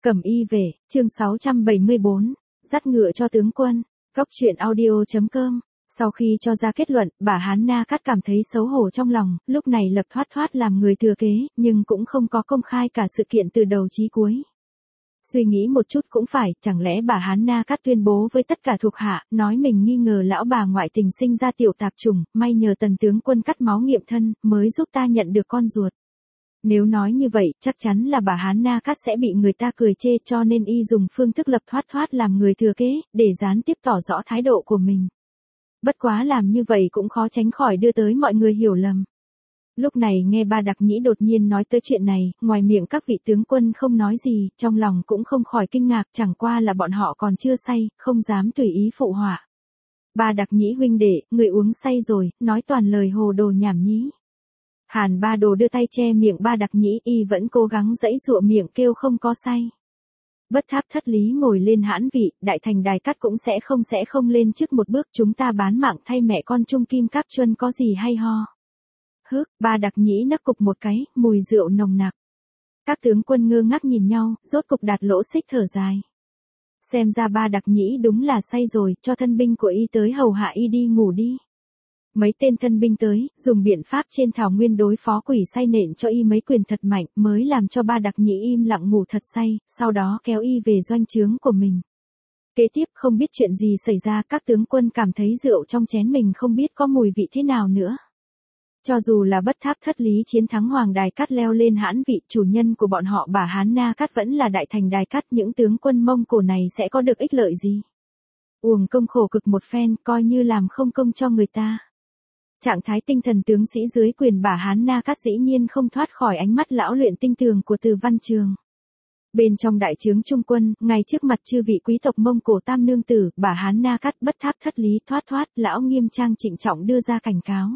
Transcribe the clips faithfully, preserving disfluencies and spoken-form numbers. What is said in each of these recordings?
Cẩm y về, chương sáu trăm bảy mươi bốn, dắt ngựa cho tướng quân, góc truyện audio.com. Sau khi cho ra kết luận, bà Hán Na Cát cảm thấy xấu hổ trong lòng, lúc này lập thoát thoát làm người thừa kế, nhưng cũng không có công khai cả sự kiện từ đầu chí cuối. Suy nghĩ một chút cũng phải, chẳng lẽ bà Hán Na Cát tuyên bố với tất cả thuộc hạ, nói mình nghi ngờ lão bà ngoại tình sinh ra tiểu tạp trùng, may nhờ tần tướng quân cắt máu nghiệm thân, mới giúp ta nhận được con ruột. Nếu nói như vậy, chắc chắn là bà Hán Na Cát sẽ bị người ta cười chê, cho nên y dùng phương thức lập thoát thoát làm người thừa kế, để gián tiếp tỏ rõ thái độ của mình. Bất quá làm như vậy cũng khó tránh khỏi đưa tới mọi người hiểu lầm. Lúc này nghe ba Đặc Nhĩ đột nhiên nói tới chuyện này, ngoài miệng các vị tướng quân không nói gì, trong lòng cũng không khỏi kinh ngạc, chẳng qua là bọn họ còn chưa say, không dám tùy ý phụ họa. Ba Đặc Nhĩ huynh đệ, người uống say rồi, nói toàn lời hồ đồ nhảm nhí. Hàn Ba Đồ đưa tay che miệng ba Đặc Nhĩ, y vẫn cố gắng giãy giụa miệng kêu không có say. Bất Tháp Thất Lý ngồi lên hãn vị, đại thành đài cát cũng sẽ không sẽ không lên trước một bước, chúng ta bán mạng thay mẹ con Trung Kim Các Chuân có gì hay ho. Hước, ba Đặc Nhĩ nắc cục một cái, mùi rượu nồng nặc. Các tướng quân ngơ ngác nhìn nhau, rốt cục Đạt Lỗ Xích thở dài. Xem ra ba Đặc Nhĩ đúng là say rồi, cho thân binh của y tới hầu hạ y đi ngủ đi. Mấy tên thân binh tới, dùng biện pháp trên thảo nguyên đối phó quỷ say nện cho y mấy quyền thật mạnh, mới làm cho ba Đặc Nhĩ im lặng ngủ thật say, sau đó kéo y về doanh trướng của mình. Kế tiếp không biết chuyện gì xảy ra, các tướng quân cảm thấy rượu trong chén mình không biết có mùi vị thế nào nữa. Cho dù là Bất Tháp Thất Lý chiến thắng Hoàng Đài Cát leo lên hãn vị, chủ nhân của bọn họ bà Hán Na Cát vẫn là đại thành Đài Cát, những tướng quân Mông Cổ này sẽ có được ích lợi gì? Uổng công khổ cực một phen, coi như làm không công cho người ta. Trạng thái tinh thần tướng sĩ dưới quyền bà Hán Na Cát dĩ nhiên không thoát khỏi ánh mắt lão luyện tinh tường của Từ Văn Trường. Bên trong đại trướng trung quân, ngay trước mặt chư vị quý tộc Mông Cổ tam nương tử, bà Hán Na Cát Bất Tháp Thất Lý thoát thoát, lão nghiêm trang trịnh trọng đưa ra cảnh cáo.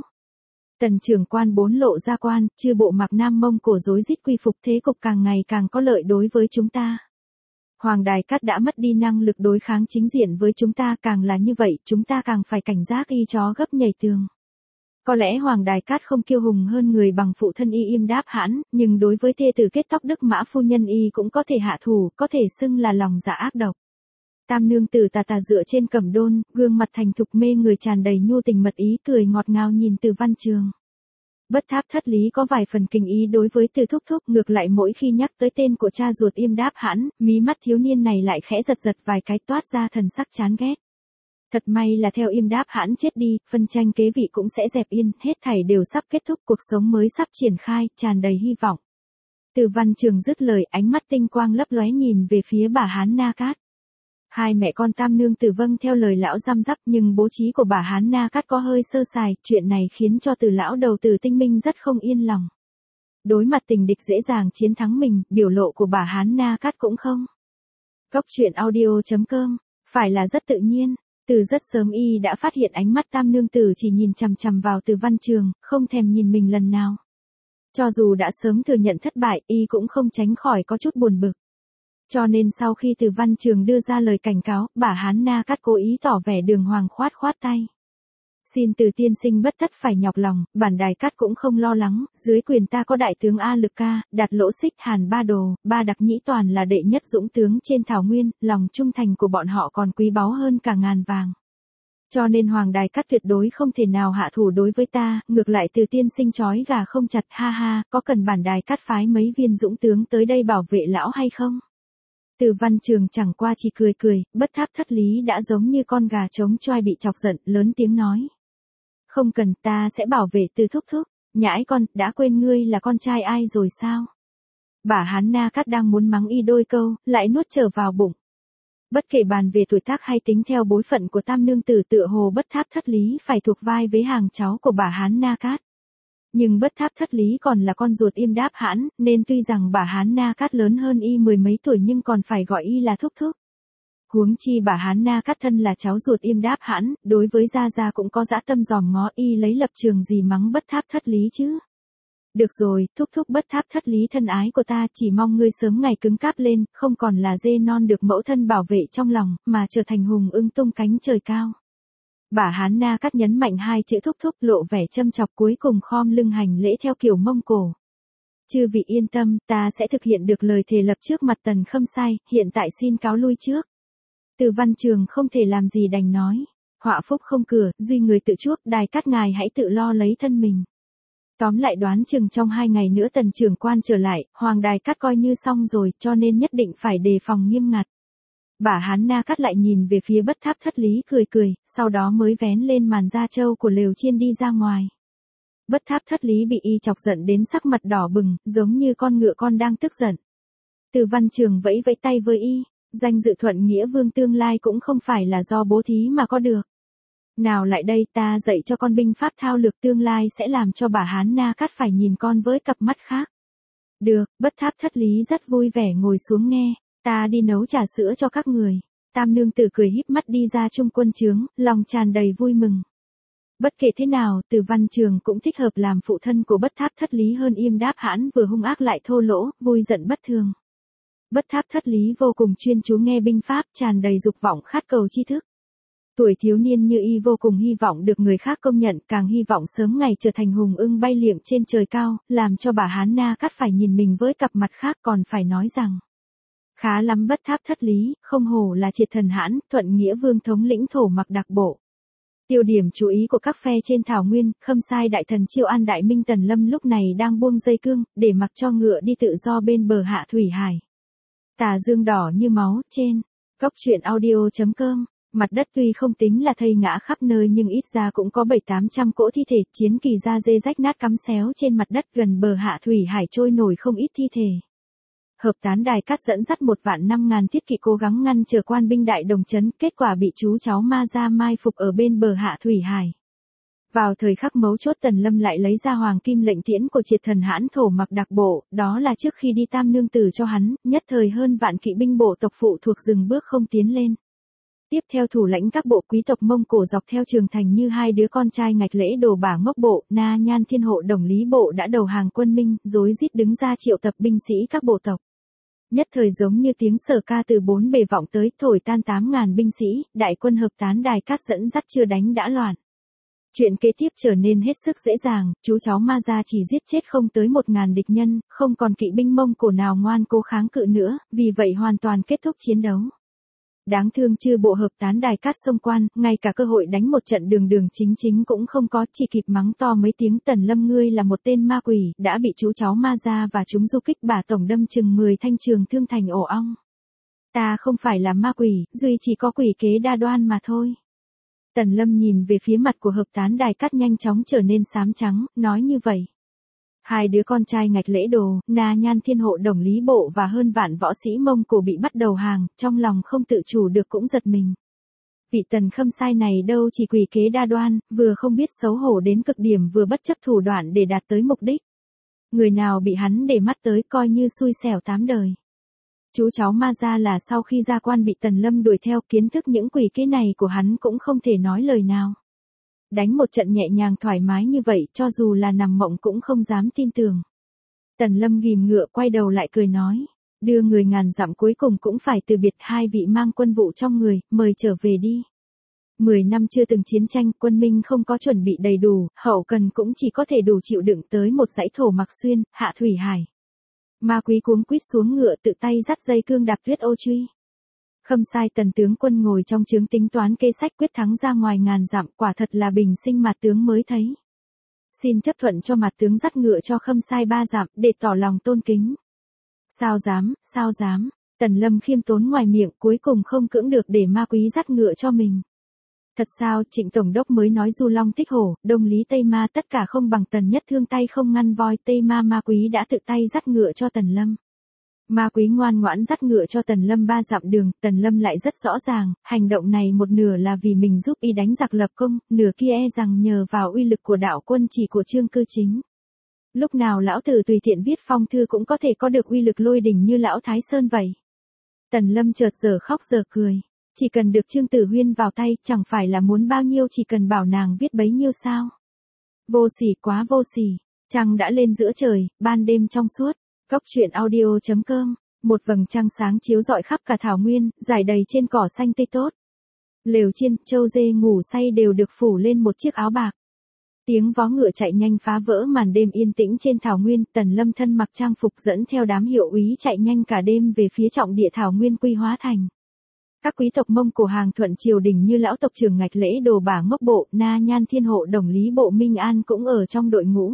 Tần trưởng quan bốn lộ ra quan, chư bộ Mạc Nam Mông Cổ rối rít quy phục, thế cục càng ngày càng có lợi đối với chúng ta. Hoàng Đài Cát đã mất đi năng lực đối kháng chính diện với chúng ta, càng là như vậy, chúng ta càng phải cảnh giác y chó gấp nhảy tường. Có lẽ Hoàng Đài Cát không kiêu hùng hơn người bằng phụ thân y Im Đáp Hãn, nhưng đối với thê tử kết tóc Đức Mã phu nhân y cũng có thể hạ thủ, có thể xưng là lòng dạ ác độc. Tam nương tử tà tà dựa trên cẩm đôn, gương mặt thành thục mê người tràn đầy nhu tình mật ý, cười ngọt ngào nhìn Từ Văn Trường. Bất Tháp Thất Lý có vài phần kinh ý đối với Từ thúc thúc, ngược lại mỗi khi nhắc tới tên của cha ruột Im Đáp Hãn, mí mắt thiếu niên này lại khẽ giật giật vài cái, toát ra thần sắc chán ghét. Thật may là theo Im Đáp Hãn chết đi, phân tranh kế vị cũng sẽ dẹp yên, hết thảy đều sắp kết thúc, cuộc sống mới sắp triển khai, tràn đầy hy vọng. Từ Văn Trường dứt lời, ánh mắt tinh quang lấp lóe nhìn về phía bà Hán Na Cát. Hai mẹ con tam nương tử vâng theo lời lão răm rắp, nhưng bố trí của bà Hán Na Cát có hơi sơ sài, chuyện này khiến cho Từ lão đầu Từ Tinh Minh rất không yên lòng. Đối mặt tình địch dễ dàng chiến thắng mình, biểu lộ của bà Hán Na Cát cũng không. Góc truyện audio.com, phải là rất tự nhiên. Từ rất sớm y đã phát hiện ánh mắt tam nương tử chỉ nhìn chằm chằm vào Từ Văn Trường, không thèm nhìn mình lần nào. Cho dù đã sớm thừa nhận thất bại, y cũng không tránh khỏi có chút buồn bực. Cho nên sau khi Từ Văn Trường đưa ra lời cảnh cáo, bà Hán Na Cát cố ý tỏ vẻ đường hoàng khoát khoát tay. Xin Từ tiên sinh bất tất phải nhọc lòng, bản Đài Cát cũng không lo lắng, dưới quyền ta có đại tướng A Lực Ca, Đạt Lỗ Xích, Hàn Ba Đồ, ba Đặc Nhĩ toàn là đệ nhất dũng tướng trên thảo nguyên, lòng trung thành của bọn họ còn quý báu hơn cả ngàn vàng. Cho nên Hoàng Đài Cát tuyệt đối không thể nào hạ thủ đối với ta, ngược lại Từ tiên sinh chói gà không chặt, ha ha, có cần bản Đài Cát phái mấy viên dũng tướng tới đây bảo vệ lão hay không? Từ Văn Trường chẳng qua chỉ cười cười, Bất Tháp Thất Lý đã giống như con gà trống choai bị chọc giận, lớn tiếng nói. Không cần, ta sẽ bảo vệ Từ thúc thúc, nhãi con, đã quên ngươi là con trai ai rồi sao? Bà Hán Na Cát đang muốn mắng y đôi câu, lại nuốt trở vào bụng. Bất kể bàn về tuổi tác hay tính theo bối phận của tam nương tử, tựa hồ Bất Tháp Thất Lý phải thuộc vai với hàng cháu của bà Hán Na Cát. Nhưng Bất Tháp Thất Lý còn là con ruột Im Đáp Hãn, nên tuy rằng bà Hán Na Cát lớn hơn y mười mấy tuổi nhưng còn phải gọi y là thúc thúc. Huống chi bà Hán Na Cát thân là cháu ruột Im Đáp Hãn, đối với Gia Gia cũng có dã tâm dòm ngó, y lấy lập trường gì mắng Bất Tháp Thất Lý chứ. Được rồi, thúc thúc Bất Tháp Thất Lý thân ái của ta, chỉ mong ngươi sớm ngày cứng cáp lên, không còn là dê non được mẫu thân bảo vệ trong lòng, mà trở thành hùng ưng tung cánh trời cao. Bà Hán Na Cát nhấn mạnh hai chữ thúc thúc, lộ vẻ châm chọc, cuối cùng khom lưng hành lễ theo kiểu Mông Cổ. Chư vị yên tâm, ta sẽ thực hiện được lời thề lập trước mặt Tần Khâm Sai, hiện tại xin cáo lui trước. Từ Văn Trường không thể làm gì đành nói. Họa phúc không cửa, duy người tự chuốc, Đài Cát ngài hãy tự lo lấy thân mình. Tóm lại đoán chừng trong hai ngày nữa Tần trưởng quan trở lại, Hoàng Đài Cát coi như xong rồi, cho nên nhất định phải đề phòng nghiêm ngặt. Bà Hán Na Cát lại nhìn về phía Bất Tháp Thất Lý cười cười, sau đó mới vén lên màn da trâu của lều chiên đi ra ngoài. Bất Tháp Thất Lý bị y chọc giận đến sắc mặt đỏ bừng, giống như con ngựa con đang tức giận. Từ Văn Trường vẫy vẫy tay với y, danh dự thuận nghĩa vương tương lai cũng không phải là do bố thí mà có được. Nào lại đây, ta dạy cho con binh pháp thao lược tương lai sẽ làm cho bà Hán Na Cát phải nhìn con với cặp mắt khác. Được, Bất Tháp Thất Lý rất vui vẻ ngồi xuống nghe, ta đi nấu trà sữa cho các người. Tam nương tử cười híp mắt đi ra trung quân trướng, lòng tràn đầy vui mừng. Bất kể thế nào, Từ Văn Trường cũng thích hợp làm phụ thân của Bất Tháp Thất Lý hơn Yêm Đáp Hãn vừa hung ác lại thô lỗ, vui giận bất thường. Bất Tháp Thất Lý vô cùng chuyên chú nghe binh pháp, tràn đầy dục vọng khát cầu tri thức. Tuổi thiếu niên như y vô cùng hy vọng được người khác công nhận, càng hy vọng sớm ngày trở thành hùng ưng bay liệng trên trời cao, làm cho bà Hán Na Cát phải nhìn mình với cặp mặt khác, còn phải nói rằng. Khá lắm Bất Tháp Thất Lý, không hổ là triệt thần hãn, thuận nghĩa vương thống lĩnh thổ mặc đặc bộ. Tiêu điểm chú ý của các phe trên thảo nguyên, Khâm Sai đại thần Chiêu An Đại Minh Tần Lâm lúc này đang buông dây cương, để mặc cho ngựa đi tự do bên bờ hạ thủy hải. Tà dương đỏ như máu, trên góc truyện audio chấm com. Mặt đất tuy không tính là thây ngã khắp nơi nhưng ít ra cũng có bảy tám trăm cỗ thi thể, chiến kỳ da dê rách nát cắm xéo trên mặt đất, gần bờ hạ thủy hải trôi nổi không ít thi thể. Hợp tán Đài Cát dẫn dắt một vạn năm ngàn thiết kỵ cố gắng ngăn trở quan binh đại đồng trấn, kết quả bị chú cháu Ma Gia mai phục ở bên bờ hạ thủy hải. Vào thời khắc mấu chốt Tần Lâm lại lấy ra hoàng kim lệnh tiễn của triệt thần hãn thổ mặc đặc bộ, đó là trước khi đi Tam nương tử cho hắn, nhất thời hơn vạn kỵ binh bộ tộc phụ thuộc dừng bước không tiến lên. Tiếp theo thủ lãnh các bộ quý tộc Mông Cổ dọc theo trường thành như hai đứa con trai ngạch lễ đồ bả ngốc bộ, Na Nhan Thiên Hộ Đồng Lý bộ đã đầu hàng quân Minh, rối rít đứng ra triệu tập binh sĩ các bộ tộc. Nhất thời giống như tiếng sở ca từ bốn bề vọng tới, thổi tan tám ngàn binh sĩ, đại quân hợp tán Đài Cát dẫn dắt chưa đánh đã loạn. Chuyện kế tiếp trở nên hết sức dễ dàng, chú cháu Ma Gia chỉ giết chết không tới một ngàn địch nhân, không còn kỵ binh Mông Cổ nào ngoan cố kháng cự nữa, vì vậy hoàn toàn kết thúc chiến đấu. Đáng thương chư bộ hợp tán Đài Cát xông quan, ngay cả cơ hội đánh một trận đường đường chính chính cũng không có, chỉ kịp mắng to mấy tiếng Tần Lâm ngươi là một tên ma quỷ, đã bị chú cháu Ma Gia và chúng du kích bả tổng đâm chừng mười thanh trường thương thành ổ ong. Ta không phải là ma quỷ, duy chỉ có quỷ kế đa đoan mà thôi. Tần Lâm nhìn về phía mặt của hợp tán Đài Cát nhanh chóng trở nên xám trắng, nói như vậy. Hai đứa con trai ngạch lễ đồ, Na Nhan Thiên Hộ Đồng Lý bộ và hơn vạn võ sĩ Mông Cổ bị bắt đầu hàng, trong lòng không tự chủ được cũng giật mình. Vị Tần Khâm Sai này đâu chỉ quỷ kế đa đoan, vừa không biết xấu hổ đến cực điểm vừa bất chấp thủ đoạn để đạt tới mục đích. Người nào bị hắn để mắt tới coi như xui xẻo tám đời. Chú cháu Ma Gia là sau khi ra quan bị Tần Lâm đuổi theo, kiến thức những quỷ kế này của hắn cũng không thể nói lời nào. Đánh một trận nhẹ nhàng thoải mái như vậy, cho dù là nằm mộng cũng không dám tin tưởng. Tần Lâm ghim ngựa quay đầu lại cười nói, đưa người ngàn dặm cuối cùng cũng phải từ biệt, hai vị mang quân vụ trong người, mời trở về đi. Mười năm chưa từng chiến tranh, quân Minh không có chuẩn bị đầy đủ, hậu cần cũng chỉ có thể đủ chịu đựng tới một dãy thổ mặc xuyên, hạ thủy hải. Ma Quý cuống quýt xuống ngựa tự tay dắt dây cương đạp tuyết ô truy. Khâm Sai Tần tướng quân ngồi trong trướng tính toán kế sách quyết thắng ra ngoài ngàn dặm, quả thật là bình sinh Mạt tướng mới thấy. Xin chấp thuận cho Mạt tướng dắt ngựa cho Khâm Sai ba dặm, để tỏ lòng tôn kính. Sao dám, sao dám, Tần Lâm khiêm tốn ngoài miệng, cuối cùng không cưỡng được để Ma Quý dắt ngựa cho mình. Thật sao, Trịnh Tổng đốc mới nói Du Long Tích Hổ, Đông Lý Tây Ma tất cả không bằng Tần Nhất Thương tay không ngăn voi, Tây Ma Ma Quý đã tự tay dắt ngựa cho Tần Lâm. Ma Quý ngoan ngoãn dắt ngựa cho Tần Lâm ba dặm đường, Tần Lâm lại rất rõ ràng, hành động này một nửa là vì mình giúp y đánh giặc lập công, nửa kia e rằng nhờ vào uy lực của đạo quân chỉ của Trương Cư Chính. Lúc nào lão tử tùy tiện viết phong thư cũng có thể có được uy lực lôi đình như lão Thái Sơn vậy. Tần Lâm chợt giờ khóc giờ cười, chỉ cần được Trương Tử Huyên vào tay, chẳng phải là muốn bao nhiêu chỉ cần bảo nàng viết bấy nhiêu sao. Vô sỉ quá vô sỉ, trăng đã lên giữa trời, ban đêm trong suốt. Góc truyện audio chấm com, một vầng trăng sáng chiếu rọi khắp cả thảo nguyên, rải đầy trên cỏ xanh tươi tốt. Lều chiên, trâu dê ngủ say đều được phủ lên một chiếc áo bạc. Tiếng vó ngựa chạy nhanh phá vỡ màn đêm yên tĩnh trên thảo nguyên, Tần Lâm thân mặc trang phục dẫn theo đám hiệu úy chạy nhanh cả đêm về phía trọng địa thảo nguyên Quy Hóa Thành. Các quý tộc Mông Cổ hàng thuận triều đình như lão tộc trưởng Ngạch Lễ Đồ Bả Ngốc Bộ, Na Nhan Thiên Hộ Đồng Lý Bộ Minh An cũng ở trong đội ngũ.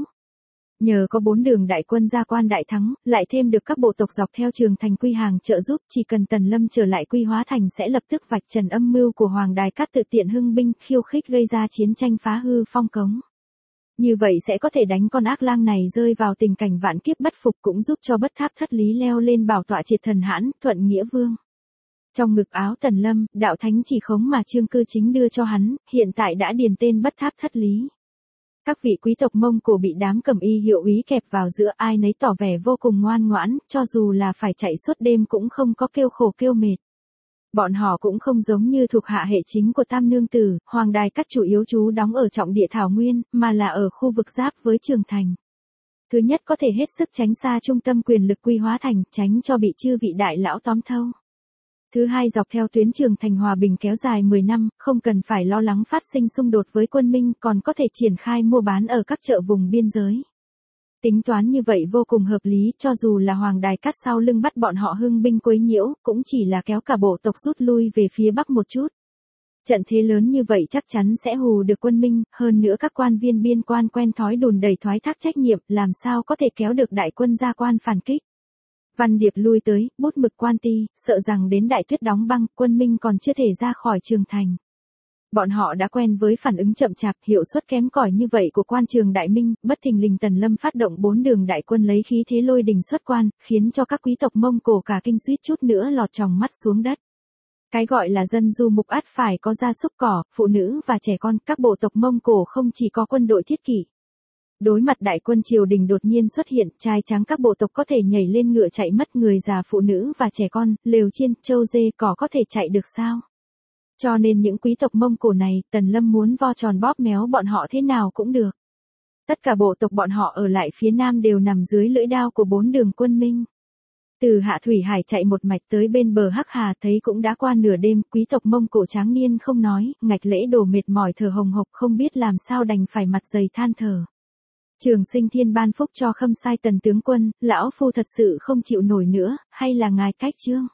Nhờ có bốn đường đại quân gia quan đại thắng, lại thêm được các bộ tộc dọc theo trường thành quy hàng trợ giúp, chỉ cần Tần Lâm trở lại Quy Hóa Thành sẽ lập tức vạch trần âm mưu của Hoàng Đài Cát tự tiện hưng binh, khiêu khích gây ra chiến tranh phá hư phong cống. Như vậy sẽ có thể đánh con ác lang này rơi vào tình cảnh vạn kiếp bất phục, cũng giúp cho Bất Tháp Thất Lý leo lên bảo tọa triệt thần hãn, thuận nghĩa vương. Trong ngực áo Tần Lâm, đạo thánh chỉ khống mà Trương Cư Chính đưa cho hắn, hiện tại đã điền tên Bất Tháp Thất Lý. Các vị quý tộc Mông Cổ bị đám cẩm y hiệu úy kẹp vào giữa, ai nấy tỏ vẻ vô cùng ngoan ngoãn, cho dù là phải chạy suốt đêm cũng không có kêu khổ kêu mệt. Bọn họ cũng không giống như thuộc hạ hệ chính của Tam Nương Tử, Hoàng Đài Cát chủ yếu trú đóng ở trọng địa thảo nguyên, mà là ở khu vực giáp với Trường Thành. Thứ nhất có thể hết sức tránh xa trung tâm quyền lực Quy Hóa Thành, tránh cho bị chư vị đại lão tóm thâu. Thứ hai, dọc theo tuyến Trường Thành hòa bình kéo dài mười năm, không cần phải lo lắng phát sinh xung đột với quân Minh, còn có thể triển khai mua bán ở các chợ vùng biên giới. Tính toán như vậy vô cùng hợp lý, cho dù là Hoàng Đài Cát sau lưng bắt bọn họ hưng binh quấy nhiễu, cũng chỉ là kéo cả bộ tộc rút lui về phía bắc một chút. Trận thế lớn như vậy chắc chắn sẽ hù được quân Minh, hơn nữa các quan viên biên quan quen thói đùn đẩy thoái thác trách nhiệm, làm sao có thể kéo được đại quân gia quan phản kích. Văn Điệp lui tới, bút mực quan ti, sợ rằng đến đại tuyết đóng băng, quân Minh còn chưa thể ra khỏi Trường Thành. Bọn họ đã quen với phản ứng chậm chạp, hiệu suất kém cỏi như vậy của quan trường Đại Minh, bất thình lình Tần Lâm phát động bốn đường đại quân lấy khí thế lôi đình xuất quan, khiến cho các quý tộc Mông Cổ cả kinh suýt chút nữa lọt tròng mắt xuống đất. Cái gọi là dân du mục ắt phải có gia súc cỏ, phụ nữ và trẻ con, các bộ tộc Mông Cổ không chỉ có quân đội thiết kỷ. Đối mặt đại quân triều đình đột nhiên xuất hiện, trai tráng các bộ tộc có thể nhảy lên ngựa chạy mất, người già phụ nữ và trẻ con, lều chiên, trâu dê cỏ có thể chạy được sao? Cho nên những quý tộc Mông Cổ này, Tần Lâm muốn vo tròn bóp méo bọn họ thế nào cũng được. Tất cả bộ tộc bọn họ ở lại phía nam đều nằm dưới lưỡi đao của bốn đường quân Minh. Từ Hạ Thủy Hải chạy một mạch tới bên bờ Hắc Hà thấy cũng đã qua nửa đêm, quý tộc Mông Cổ tráng niên không nói, Ngạch Lễ Đồ mệt mỏi thở hồng hộc không biết làm sao đành phải mặt dày than thở. Trường Sinh Thiên ban phúc cho Khâm Sai Tần tướng quân, lão phu thật sự không chịu nổi nữa, hay là ngài cách chương?